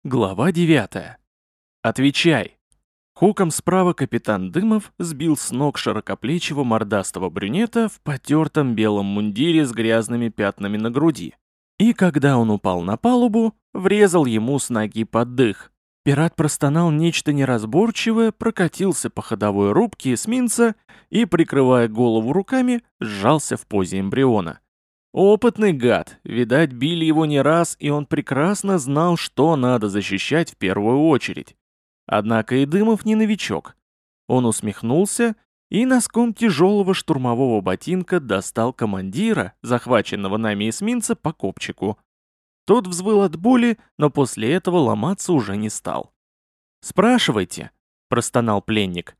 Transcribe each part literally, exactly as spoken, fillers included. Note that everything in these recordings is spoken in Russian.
Глава девятая. Отвечай. Хуком справа капитан Дымов сбил с ног широкоплечего мордастого брюнета в потертом белом мундире с грязными пятнами на груди. И когда он упал на палубу, врезал ему с ноги под дых. Пират простонал нечто неразборчивое, прокатился по ходовой рубке эсминца и, прикрывая голову руками, сжался в позе эмбриона. Опытный гад, видать, били его не раз, и он прекрасно знал, что надо защищать в первую очередь. Однако и Дымов не новичок. Он усмехнулся и носком тяжелого штурмового ботинка достал командира, захваченного нами эсминца, по копчику. Тот взвыл от боли, но после этого ломаться уже не стал. «Спрашивайте», — простонал пленник.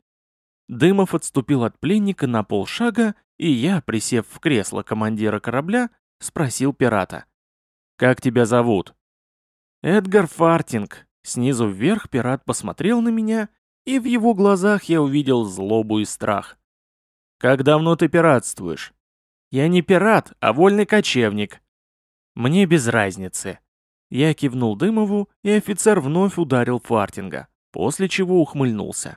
Дымов отступил от пленника на полшага, и я, присев в кресло командира корабля, спросил пирата. «Как тебя зовут?» «Эдгар Фартинг». Снизу вверх пират посмотрел на меня, и в его глазах я увидел злобу и страх. «Как давно ты пиратствуешь?» «Я не пират, а вольный кочевник». «Мне без разницы». Я кивнул Дымову, и офицер вновь ударил Фартинга, после чего ухмыльнулся.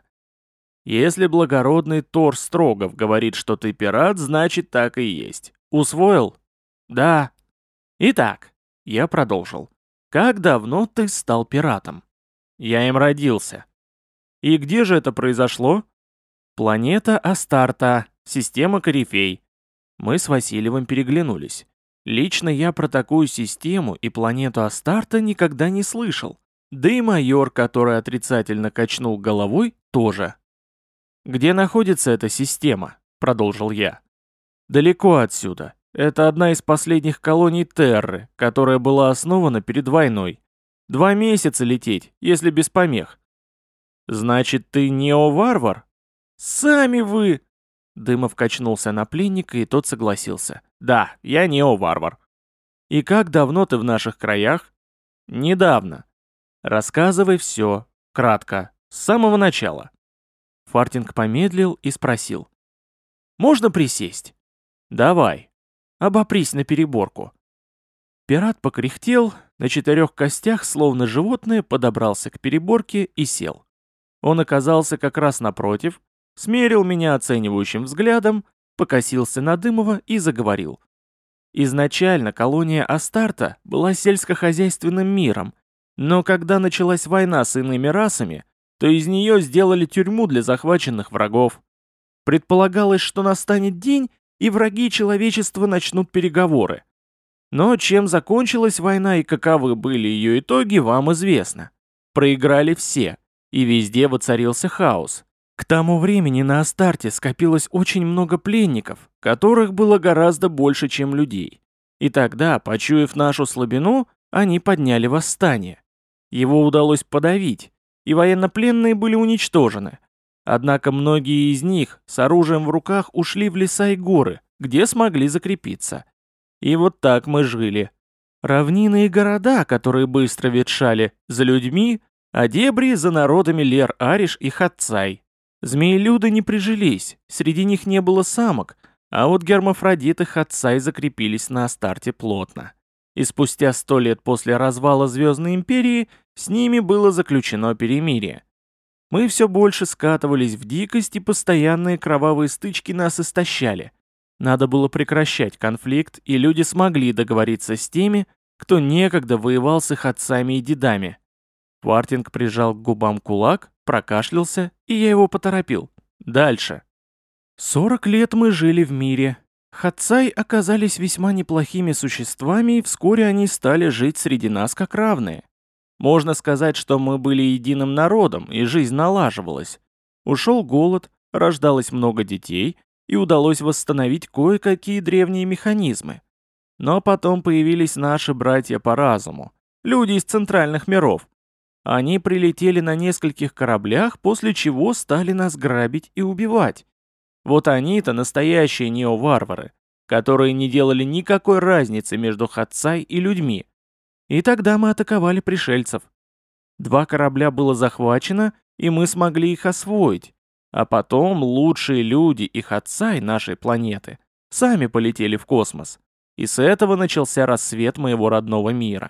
«Если благородный Тор Строгов говорит, что ты пират, значит так и есть. Усвоил?» «Да». «Итак», — я продолжил, — «как давно ты стал пиратом?» «Я им родился». «И где же это произошло?» «Планета Астарта, система Корифей». Мы с Васильевым переглянулись. Лично я про такую систему и планету Астарта никогда не слышал. Да и майор, который отрицательно качнул головой, тоже. «Где находится эта система?» — продолжил я. «Далеко отсюда. Это одна из последних колоний Терры, которая была основана перед войной. Два месяца лететь, если без помех». «Значит, ты неоварвар?» «Сами вы!» Дымов качнулся на пленника, и тот согласился. «Да, я неоварвар». «И как давно ты в наших краях?» «Недавно». «Рассказывай все, кратко, с самого начала». Фартинг помедлил и спросил. «Можно присесть?» «Давай. Обопрись на переборку». Пират покряхтел, на четырех костях, словно животное, подобрался к переборке и сел. Он оказался как раз напротив, смерил меня оценивающим взглядом, покосился на Дымова и заговорил. Изначально колония Астарта была сельскохозяйственным миром, но когда началась война с иными расами, то из нее сделали тюрьму для захваченных врагов. Предполагалось, что настанет день, и враги человечества начнут переговоры. Но чем закончилась война и каковы были ее итоги, вам известно. Проиграли все, и везде воцарился хаос. К тому времени на Астарте скопилось очень много пленников, которых было гораздо больше, чем людей. И тогда, почуяв нашу слабину, они подняли восстание. Его удалось подавить, и военнопленные были уничтожены. Однако многие из них с оружием в руках ушли в леса и горы, где смогли закрепиться. И вот так мы жили. Равнины и города, которые быстро ветшали, за людьми, а дебри за народами Лер-Ариш и Хатцай. Змеелюды не прижились, среди них не было самок, а вот гермафродиты Хатцай закрепились на Астарте плотно. И спустя сто лет после развала Звездной Империи с ними было заключено перемирие. Мы все больше скатывались в дикость, и постоянные кровавые стычки нас истощали. Надо было прекращать конфликт, и люди смогли договориться с теми, кто некогда воевал с их отцами и дедами. Фартинг прижал к губам кулак, прокашлялся, и я его поторопил. Дальше. Сорок лет мы жили в мире. Хатцай оказались весьма неплохими существами, и вскоре они стали жить среди нас как равные. Можно сказать, что мы были единым народом, и жизнь налаживалась. Ушел голод, рождалось много детей, и удалось восстановить кое-какие древние механизмы. Но потом появились наши братья по разуму, люди из центральных миров. Они прилетели на нескольких кораблях, после чего стали нас грабить и убивать. Вот они-то настоящие неоварвары, которые не делали никакой разницы между Хатцай и людьми. И тогда мы атаковали пришельцев. Два корабля было захвачено, и мы смогли их освоить. А потом лучшие люди и Хатцай нашей планеты сами полетели в космос. И с этого начался рассвет моего родного мира.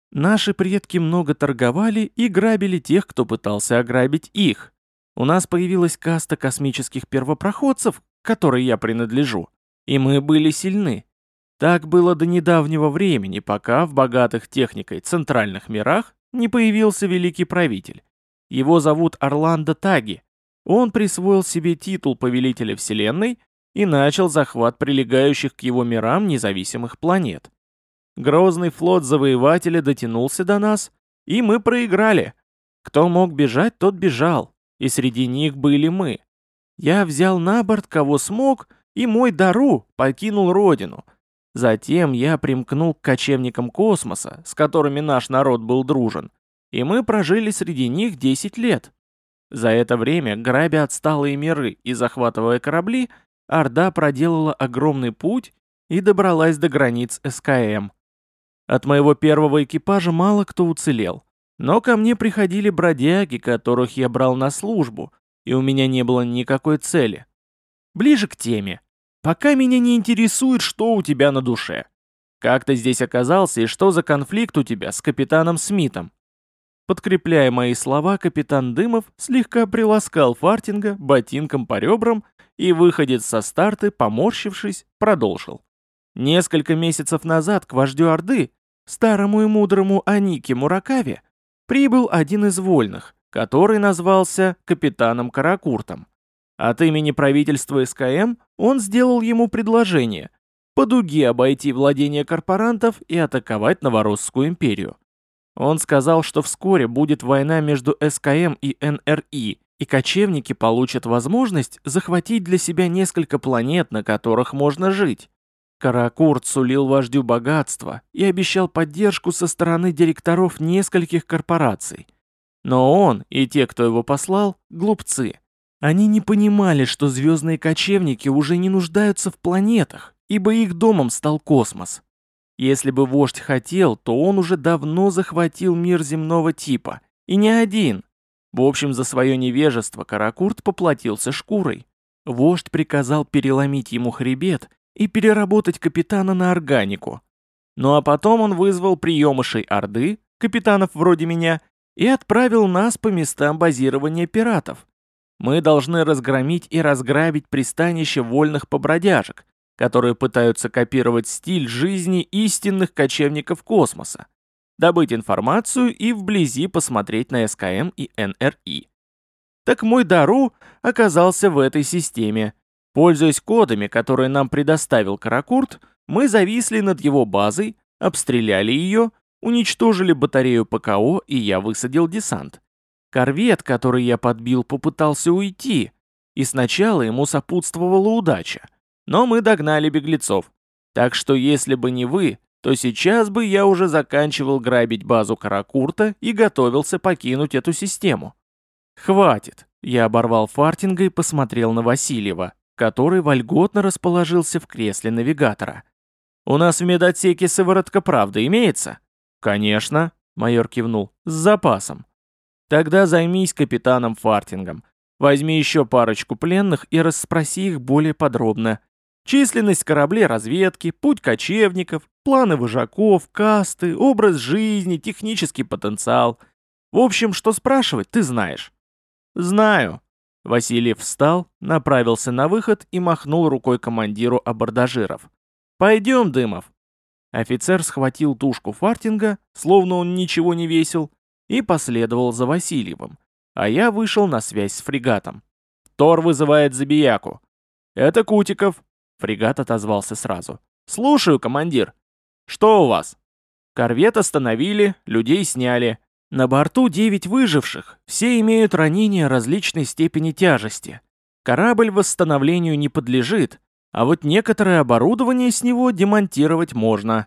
Наши предки много торговали и грабили тех, кто пытался ограбить их. У нас появилась каста космических первопроходцев, к которой я принадлежу, и мы были сильны. Так было до недавнего времени, пока в богатых техникой центральных мирах не появился великий правитель. Его зовут Орландо Таги. Он присвоил себе титул повелителя Вселенной и начал захват прилегающих к его мирам независимых планет. Грозный флот завоевателя дотянулся до нас, и мы проиграли. Кто мог бежать, тот бежал, и среди них были мы. Я взял на борт кого смог, и мой Дару покинул родину. Затем я примкнул к кочевникам космоса, с которыми наш народ был дружен, и мы прожили среди них десять лет. За это время, грабя отсталые миры и захватывая корабли, Орда проделала огромный путь и добралась до границ эс ка эм. От моего первого экипажа мало кто уцелел, но ко мне приходили бродяги, которых я брал на службу, и у меня не было никакой цели. Ближе к теме. Пока меня не интересует, что у тебя на душе. Как ты здесь оказался и что за конфликт у тебя с капитаном Смитом? Подкрепляя мои слова, капитан Дымов слегка приласкал Фартинга ботинком по ребрам и, выходец со старты, поморщившись, продолжил. Несколько месяцев назад к вождю Орды, старому и мудрому Анике Муракаве, прибыл один из вольных, который назвался капитаном Каракуртом. От имени правительства эс ка эм он сделал ему предложение по дуге обойти владения корпорантов и атаковать Новоросскую империю. Он сказал, что вскоре будет война между эс ка эм и эн эр и, и кочевники получат возможность захватить для себя несколько планет, на которых можно жить. Каракурт сулил вождю богатство и обещал поддержку со стороны директоров нескольких корпораций. Но он и те, кто его послал, глупцы. Они не понимали, что звездные кочевники уже не нуждаются в планетах, ибо их домом стал космос. Если бы вождь хотел, то он уже давно захватил мир земного типа, и не один. В общем, за свое невежество Каракурт поплатился шкурой. Вождь приказал переломить ему хребет и переработать капитана на органику. Ну а потом он вызвал приемышей Орды, капитанов вроде меня, и отправил нас по местам базирования пиратов. Мы должны разгромить и разграбить пристанище вольных побродяжек, которые пытаются копировать стиль жизни истинных кочевников космоса, добыть информацию и вблизи посмотреть на эс ка эм и эн эр и. Так мой Дару оказался в этой системе. Пользуясь кодами, которые нам предоставил Каракурт, мы зависли над его базой, обстреляли ее, уничтожили батарею пэ ка о, и я высадил десант. Корвет, который я подбил, попытался уйти, и сначала ему сопутствовала удача. Но мы догнали беглецов. Так что если бы не вы, то сейчас бы я уже заканчивал грабить базу Каракурта и готовился покинуть эту систему. Хватит. Я оборвал Фартинга и посмотрел на Васильева, который вольготно расположился в кресле навигатора. «У нас в медотсеке сыворотка правды имеется?» «Конечно», — майор кивнул, — «с запасом». «Тогда займись капитаном Фартингом. Возьми еще парочку пленных и расспроси их более подробно. Численность кораблей разведки, путь кочевников, планы вожаков, касты, образ жизни, технический потенциал. В общем, что спрашивать, ты знаешь». «Знаю». Васильев встал, направился на выход и махнул рукой командиру абордажиров. «Пойдем, Дымов». Офицер схватил тушку Фартинга, словно он ничего не весил, и последовал за Васильевым, а я вышел на связь с фрегатом. «Тор вызывает Забияку». «Это Кутиков», — фрегат отозвался сразу. «Слушаю, командир». «Что у вас?» «Корвет остановили, людей сняли. На борту девять выживших, все имеют ранения различной степени тяжести. Корабль восстановлению не подлежит, а вот некоторое оборудование с него демонтировать можно».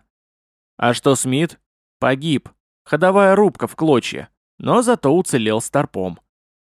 «А что Смит?» «Погиб. Ходовая рубка в клочья, но зато уцелел старпом».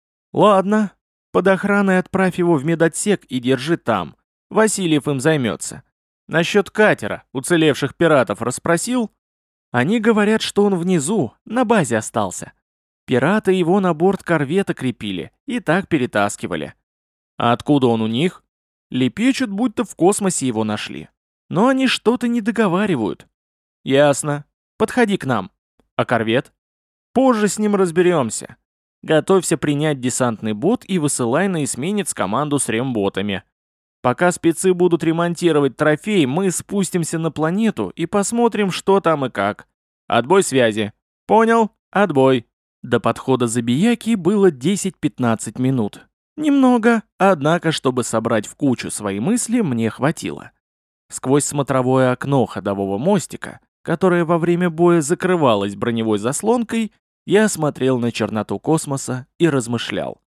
«Ладно, под охраной отправь его в медотсек и держи там. Васильев им займется. Насчет катера, уцелевших пиратов, расспросил?» «Они говорят, что он внизу, на базе остался. Пираты его на борт корвета крепили и так перетаскивали». «А откуда он у них?» «Лепечут, будто в космосе его нашли. Но они что-то не договаривают». «Ясно. Подходи к нам». А корвет? Позже с ним разберемся. Готовься принять десантный бот и высылай на эсминец команду с ремботами. Пока спецы будут ремонтировать трофей, мы спустимся на планету и посмотрим, что там и как. Отбой связи. Понял? Отбой. До подхода Забияки было десять-пятнадцать минут. Немного, однако, чтобы собрать в кучу свои мысли, мне хватило. Сквозь смотровое окно ходового мостика, которое во время боя закрывалось броневой заслонкой, я смотрел на черноту космоса и размышлял.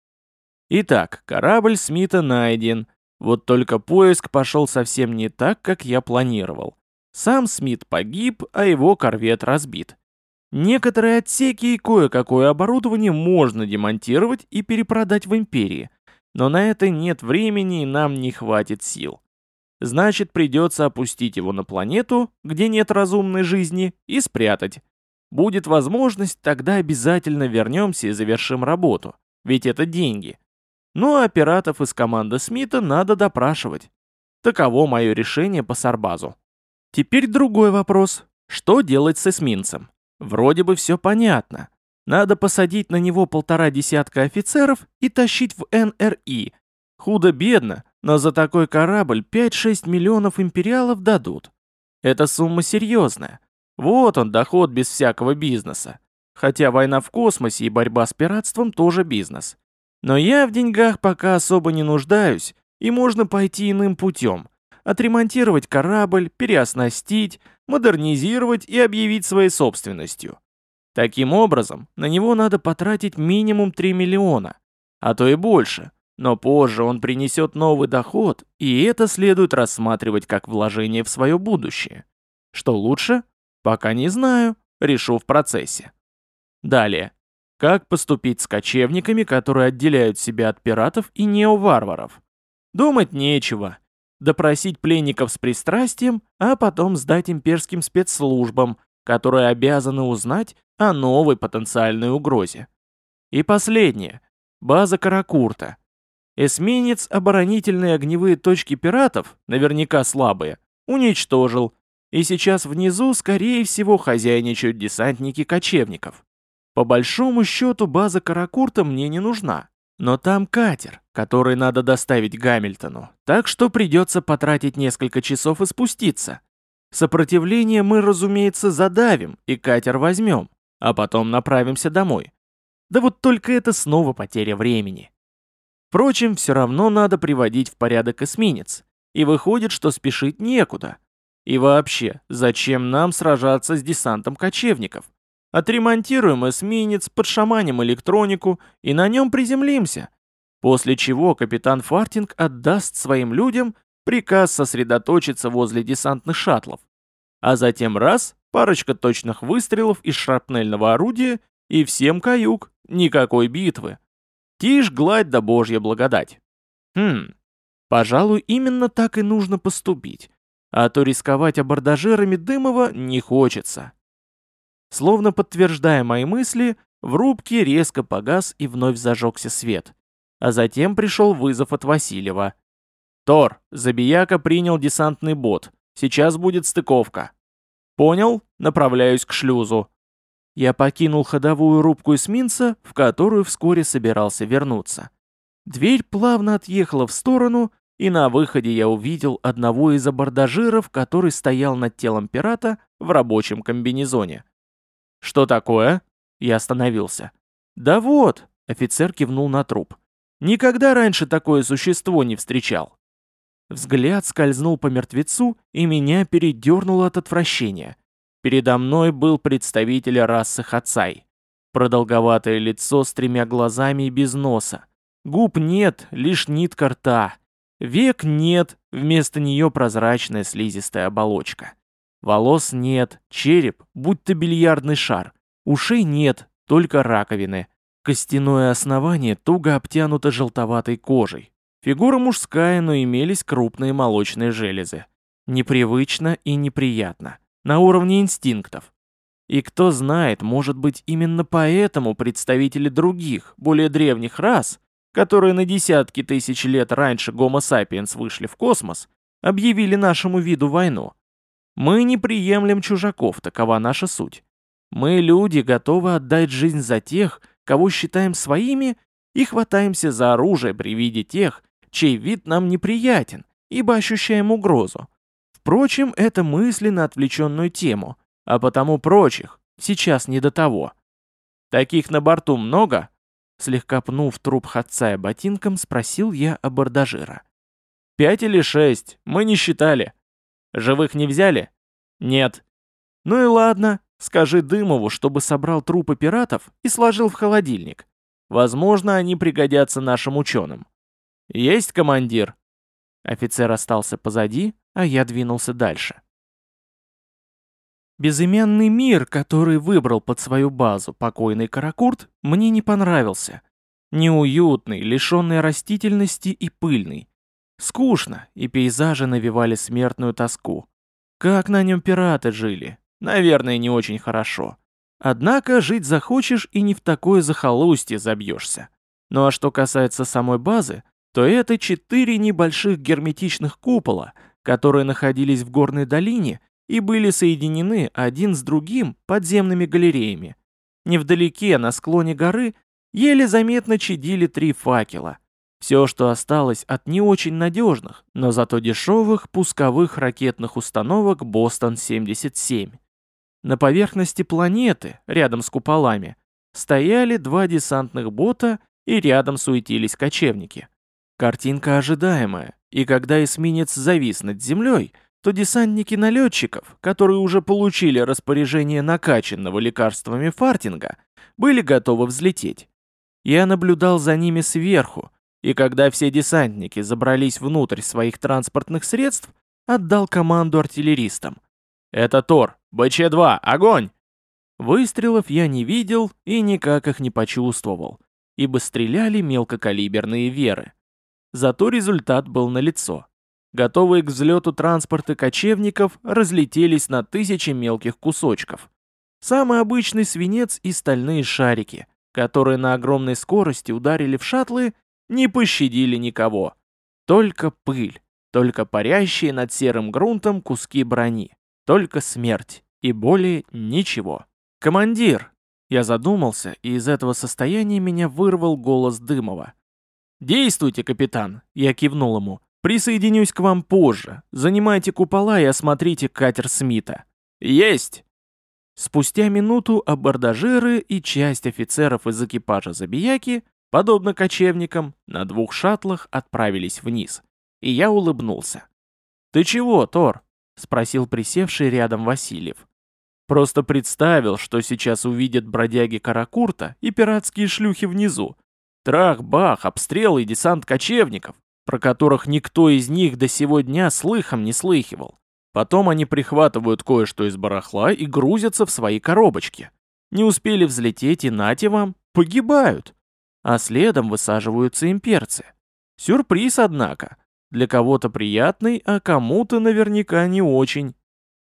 Итак, корабль Смита найден. Вот только поиск пошел совсем не так, как я планировал. Сам Смит погиб, а его корвет разбит. Некоторые отсеки и кое-какое оборудование можно демонтировать и перепродать в Империи, но на это нет времени и нам не хватит сил. Значит, придется опустить его на планету, где нет разумной жизни, и спрятать. Будет возможность, тогда обязательно вернемся и завершим работу, ведь это деньги. Ну а пиратов из команды Смита надо допрашивать. Таково мое решение по Сарбазу. Теперь другой вопрос. Что делать с эсминцем? Вроде бы все понятно. Надо посадить на него полтора десятка офицеров и тащить в эн эр и. Худо-бедно, но за такой корабль пять-шесть миллионов империалов дадут. Эта сумма серьезная. Вот он, доход без всякого бизнеса. Хотя война в космосе и борьба с пиратством тоже бизнес. Но я в деньгах пока особо не нуждаюсь, и можно пойти иным путем. Отремонтировать корабль, переоснастить, модернизировать и объявить своей собственностью. Таким образом, на него надо потратить минимум три миллиона, а то и больше, но позже он принесет новый доход, и это следует рассматривать как вложение в свое будущее. Что лучше? Пока не знаю, решу в процессе. Далее. Как поступить с кочевниками, которые отделяют себя от пиратов и неоварваров? Думать нечего. Допросить пленников с пристрастием, а потом сдать имперским спецслужбам, которые обязаны узнать о новой потенциальной угрозе. И последнее. База Каракурта. Эсминец оборонительные огневые точки пиратов, наверняка слабые, уничтожил, и сейчас внизу, скорее всего, хозяйничают десантники кочевников. По большому счету, база Каракурта мне не нужна. Но там катер, который надо доставить Гамильтону, так что придется потратить несколько часов и спуститься. Сопротивление мы, разумеется, задавим и катер возьмем, а потом направимся домой. Да вот только это снова потеря времени. Впрочем, все равно надо приводить в порядок эсминец, и выходит, что спешить некуда. И вообще, зачем нам сражаться с десантом кочевников? Отремонтируем эсминец, подшаманим электронику и на нем приземлимся. После чего капитан Фартинг отдаст своим людям приказ сосредоточиться возле десантных шаттлов. А затем раз, парочка точных выстрелов из шрапнельного орудия и всем каюк, никакой битвы. Тишь, гладь да божья благодать. Хм, пожалуй, именно так и нужно поступить. А то рисковать абордажерами Дымова не хочется. Словно подтверждая мои мысли, в рубке резко погас и вновь зажегся свет. А затем пришел вызов от Васильева. «Тор, Забияка принял десантный бот. Сейчас будет стыковка». «Понял, направляюсь к шлюзу». Я покинул ходовую рубку эсминца, в которую вскоре собирался вернуться. Дверь плавно отъехала в сторону, и на выходе я увидел одного из абордажиров, который стоял над телом пирата в рабочем комбинезоне. «Что такое?» Я остановился. «Да вот», — офицер кивнул на труп. «Никогда раньше такое существо не встречал». Взгляд скользнул по мертвецу, и меня передернуло от отвращения. Передо мной был представитель расы Хацай. Продолговатое лицо с тремя глазами и без носа. Губ нет, лишь нитка рта. Век нет, вместо нее прозрачная слизистая оболочка. Волос нет, череп, будто бильярдный шар. Ушей нет, только раковины. Костяное основание туго обтянуто желтоватой кожей. Фигура мужская, но имелись крупные молочные железы. Непривычно и неприятно. На уровне инстинктов. И кто знает, может быть, именно поэтому представители других, более древних рас, которые на десятки тысяч лет раньше Homo sapiens вышли в космос, объявили нашему виду войну. Мы не приемлем чужаков, такова наша суть. Мы, люди, готовы отдать жизнь за тех, кого считаем своими, и хватаемся за оружие при виде тех, чей вид нам неприятен, ибо ощущаем угрозу. Впрочем, это мысли на отвлеченную тему, а потому прочих сейчас не до того. Таких на борту много? Слегка пнув труп Хатсая ботинком, спросил я абордажира. Пять или шесть, мы не считали. Живых не взяли? Нет. Ну и ладно, скажи Дымову, чтобы собрал трупы пиратов и сложил в холодильник. Возможно, они пригодятся нашим ученым. Есть, командир? Офицер остался позади, а я двинулся дальше. Безымянный мир, который выбрал под свою базу покойный Каракурт, мне не понравился. Неуютный, лишенный растительности и пыльный. Скучно, и пейзажи навевали смертную тоску. Как на нем пираты жили? Наверное, не очень хорошо. Однако жить захочешь и не в такое захолустье забьешься. Ну а что касается самой базы, то это четыре небольших герметичных купола, которые находились в горной долине и были соединены один с другим подземными галереями. Невдалеке, на склоне горы, еле заметно чадили три факела. Все, что осталось от не очень надежных, но зато дешевых пусковых ракетных установок Бостон семьдесят семь. На поверхности планеты, рядом с куполами, стояли два десантных бота и рядом суетились кочевники. Картинка ожидаемая, и когда эсминец завис над землей, то десантники налетчиков, которые уже получили распоряжение накачанного лекарствами фартинга, были готовы взлететь. Я наблюдал за ними сверху, и когда все десантники забрались внутрь своих транспортных средств, отдал команду артиллеристам. «Это Тор! бэ че два! Огонь!» Выстрелов я не видел и никак их не почувствовал, ибо стреляли мелкокалиберные веры. Зато результат был налицо. Готовые к взлету транспорты кочевников разлетелись на тысячи мелких кусочков. Самый обычный свинец и стальные шарики, которые на огромной скорости ударили в шаттлы, не пощадили никого. Только пыль, только парящие над серым грунтом куски брони, только смерть и более ничего. «Командир!» Я задумался, и из этого состояния меня вырвал голос Дымова. «Действуйте, капитан!» Я кивнул ему. «Присоединюсь к вам позже. Занимайте купола и осмотрите катер Смита». «Есть!» Спустя минуту абордажиры и часть офицеров из экипажа Забияки, подобно кочевникам, на двух шаттлах отправились вниз. И я улыбнулся. «Ты чего, Тор?» — спросил присевший рядом Васильев. «Просто представил, что сейчас увидят бродяги Каракурта и пиратские шлюхи внизу. Трах-бах, обстрел и десант кочевников, про которых никто из них до сего дня слыхом не слыхивал. Потом они прихватывают кое-что из барахла и грузятся в свои коробочки. Не успели взлететь и нате вам, погибают. А следом высаживаются имперцы. Сюрприз, однако. Для кого-то приятный, а кому-то наверняка не очень».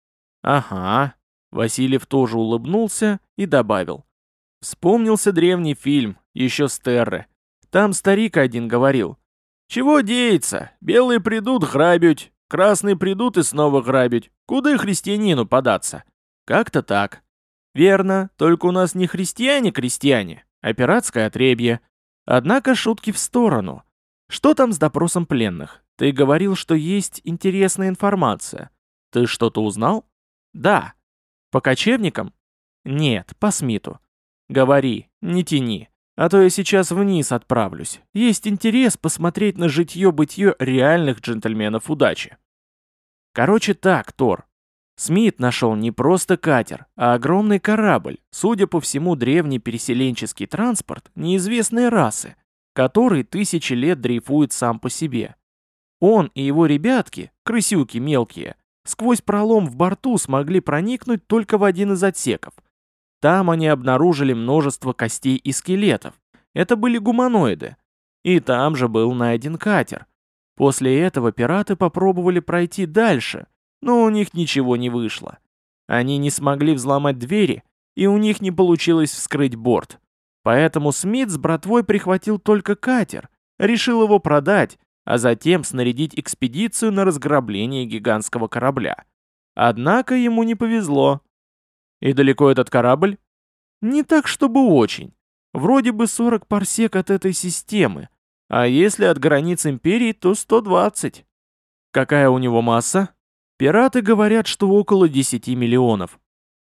«Ага». Васильев тоже улыбнулся и добавил. «Вспомнился древний фильм, еще с Терры. Там старик один говорил. Чего деется? Белые придут грабить, красные придут и снова грабить. Куда христианину податься? Как-то так. Верно, только у нас не христиане-крестьяне, а пиратское отребье. Однако шутки в сторону. Что там с допросом пленных? Ты говорил, что есть интересная информация. Ты что-то узнал? Да. По кочевникам? Нет, по Смиту. Говори, не тяни. А то я сейчас вниз отправлюсь. Есть интерес посмотреть на житье-бытье реальных джентльменов удачи. Короче так, Тор. Смит нашел не просто катер, а огромный корабль, судя по всему древний переселенческий транспорт неизвестной расы, который тысячи лет дрейфует сам по себе. Он и его ребятки, крысюки мелкие, сквозь пролом в борту смогли проникнуть только в один из отсеков. Там они обнаружили множество костей и скелетов. Это были гуманоиды. И там же был найден катер. После этого пираты попробовали пройти дальше, но у них ничего не вышло. Они не смогли взломать двери, и у них не получилось вскрыть борт. Поэтому Смит с братвой прихватил только катер, решил его продать, а затем снарядить экспедицию на разграбление гигантского корабля. Однако ему не повезло. И далеко этот корабль? Не так, чтобы очень. Вроде бы сорок парсек от этой системы. А если от границ Империи, то сто двадцать. Какая у него масса? Пираты говорят, что около десяти миллионов.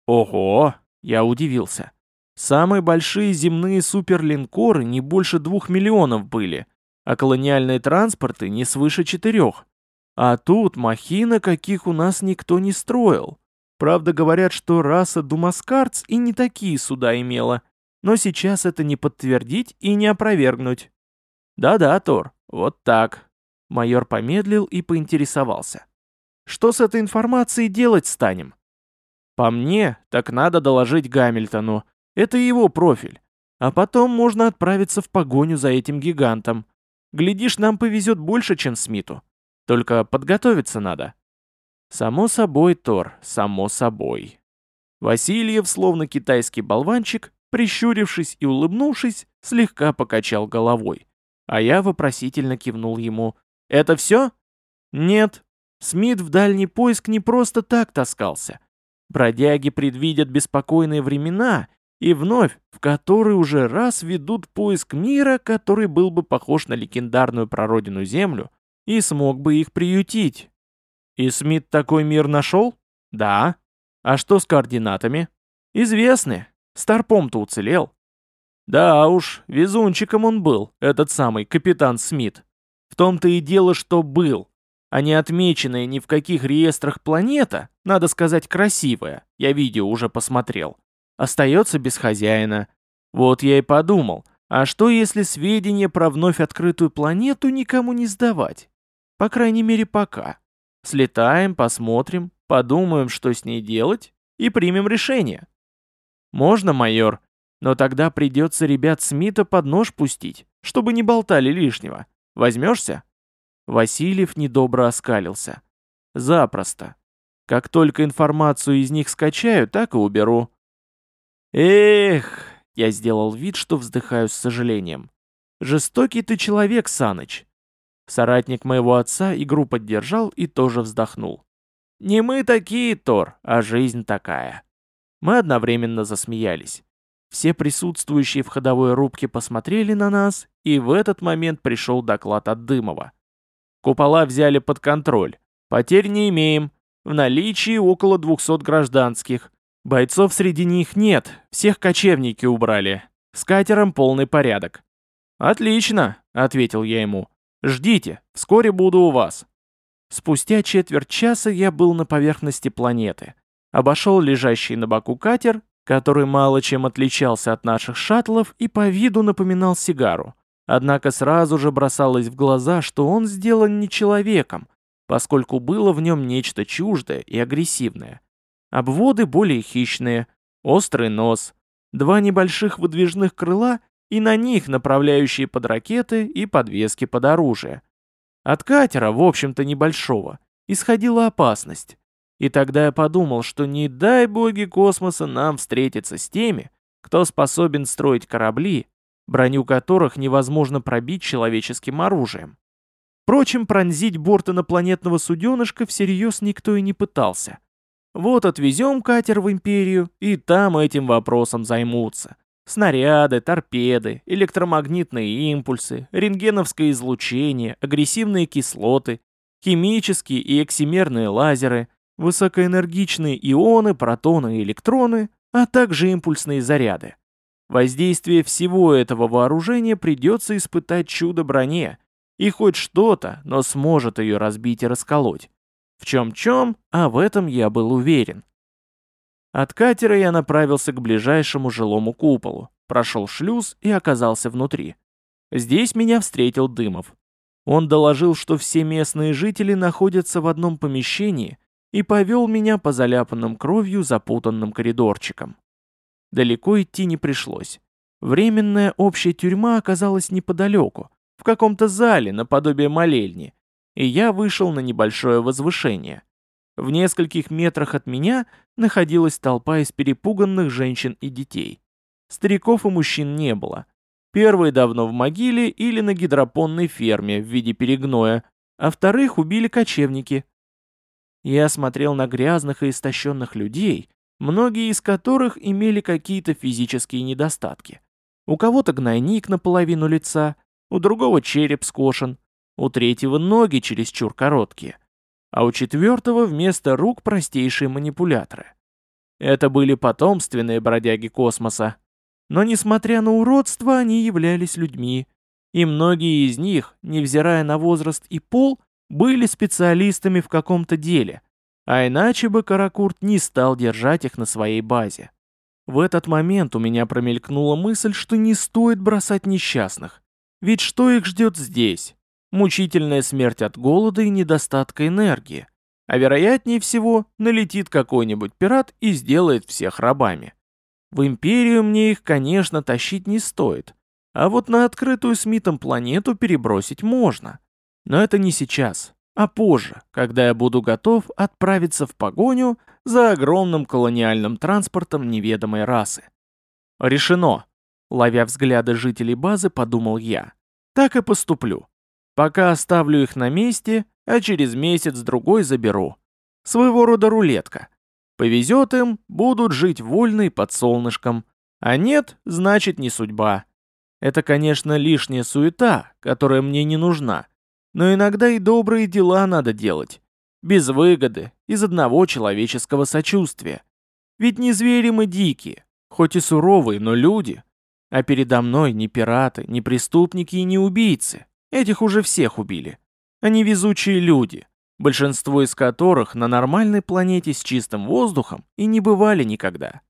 Ого, я удивился. Самые большие земные суперлинкоры не больше двух миллионов были, а колониальные транспорты не свыше четырех. А тут махина, каких у нас никто не строил. Правда, говорят, что раса думаскарц и не такие суда имела, но сейчас это не подтвердить и не опровергнуть. Да-да, Тор, вот так. Майор помедлил и поинтересовался. Что с этой информацией делать станем? По мне, так надо доложить Гамильтону. Это его профиль. А потом можно отправиться в погоню за этим гигантом. Глядишь, нам повезет больше, чем Смиту. Только подготовиться надо. Само собой, Тор, само собой. Васильев, словно китайский болванчик, прищурившись и улыбнувшись, слегка покачал головой. А я вопросительно кивнул ему. «Это все?» «Нет. Смит в дальний поиск не просто так таскался. Бродяги предвидят беспокойные времена и вновь, в которые уже раз ведут поиск мира, который был бы похож на легендарную прародину Землю и смог бы их приютить. И Смит такой мир нашел? Да. А что с координатами? Известны. Старпом-то уцелел. Да уж, везунчиком он был, этот самый капитан Смит. В том-то и дело, что был. А не отмеченная ни в каких реестрах планета, надо сказать красивая, я видео уже посмотрел, остается без хозяина. Вот я и подумал, а что если сведения про вновь открытую планету никому не сдавать? По крайней мере пока. Слетаем, посмотрим, подумаем, что с ней делать, и примем решение. Можно, майор, но тогда придется ребят Смита под нож пустить, чтобы не болтали лишнего. Возьмешься? Васильев недобро оскалился. Запросто. Как только информацию из них скачаю, так и уберу. Эх, я сделал вид, что вздыхаю с сожалением. Жестокий ты человек, Саныч. Соратник моего отца игру поддержал и тоже вздохнул. Не мы такие, Тор, а жизнь такая. Мы одновременно засмеялись. Все присутствующие в ходовой рубке посмотрели на нас, и в этот момент пришел доклад от Дымова. Купола взяли под контроль. Потерь не имеем. В наличии около двухсот гражданских. Бойцов среди них нет, всех кочевники убрали. С катером полный порядок. «Отлично», — ответил я ему. «Ждите, вскоре буду у вас». Спустя четверть часа я был на поверхности планеты. Обошел лежащий на боку катер, который мало чем отличался от наших шаттлов и по виду напоминал сигару. Однако сразу же бросалось в глаза, что он сделан не человеком, поскольку было в нем нечто чуждое и агрессивное. Обводы более хищные, острый нос, два небольших выдвижных крыла и на них направляющие под ракеты и подвески под оружие. От катера, в общем-то небольшого, исходила опасность. И тогда я подумал, что не дай боги космоса нам встретиться с теми, кто способен строить корабли, броню которых невозможно пробить человеческим оружием. Впрочем, пронзить борт инопланетного суденышка всерьез никто и не пытался. Вот отвезем катер в Империю, и там этим вопросом займутся. Снаряды, торпеды, электромагнитные импульсы, рентгеновское излучение, агрессивные кислоты, химические и эксимерные лазеры, высокоэнергичные ионы, протоны и электроны, а также импульсные заряды. Воздействие всего этого вооружения придется испытать чудо-броне, и хоть что-то, но сможет ее разбить и расколоть. В чем-чем, а в этом я был уверен. От катера я направился к ближайшему жилому куполу, прошел шлюз и оказался внутри. Здесь меня встретил Дымов. Он доложил, что все местные жители находятся в одном помещении, и повел меня по заляпанным кровью запутанным коридорчикам. Далеко идти не пришлось. Временная общая тюрьма оказалась неподалеку, в каком-то зале наподобие молельни, и я вышел на небольшое возвышение. В нескольких метрах от меня находилась толпа из перепуганных женщин и детей. Стариков и мужчин не было. Первые давно в могиле или на гидропонной ферме в виде перегноя, а вторых убили кочевники. Я смотрел на грязных и истощенных людей, многие из которых имели какие-то физические недостатки. У кого-то гнойник наполовину лица, у другого череп скошен, у третьего ноги чересчур короткие, а у четвертого вместо рук простейшие манипуляторы. Это были потомственные бродяги космоса. Но несмотря на уродство, они являлись людьми, и многие из них, невзирая на возраст и пол, были специалистами в каком-то деле, а иначе бы Каракурт не стал держать их на своей базе. В этот момент у меня промелькнула мысль, что не стоит бросать несчастных, ведь что их ждет здесь? Мучительная смерть от голода и недостатка энергии, а вероятнее всего налетит какой-нибудь пират и сделает всех рабами. В Империю мне их, конечно, тащить не стоит, а вот на открытую Смитом планету перебросить можно. Но это не сейчас, а позже, когда я буду готов отправиться в погоню за огромным колониальным транспортом неведомой расы. Решено. Ловя взгляды жителей базы, подумал я. Так и поступлю. Пока оставлю их на месте, а через месяц-другой заберу. Своего рода рулетка. Повезет им, будут жить вольно и под солнышком. А нет, значит не судьба. Это, конечно, лишняя суета, которая мне не нужна. Но иногда и добрые дела надо делать. Без выгоды, из одного человеческого сочувствия. Ведь не звери мы дикие, хоть и суровые, но люди. А передо мной не пираты, не преступники и не убийцы. Этих уже всех убили. Они везучие люди, большинство из которых на нормальной планете с чистым воздухом и не бывали никогда.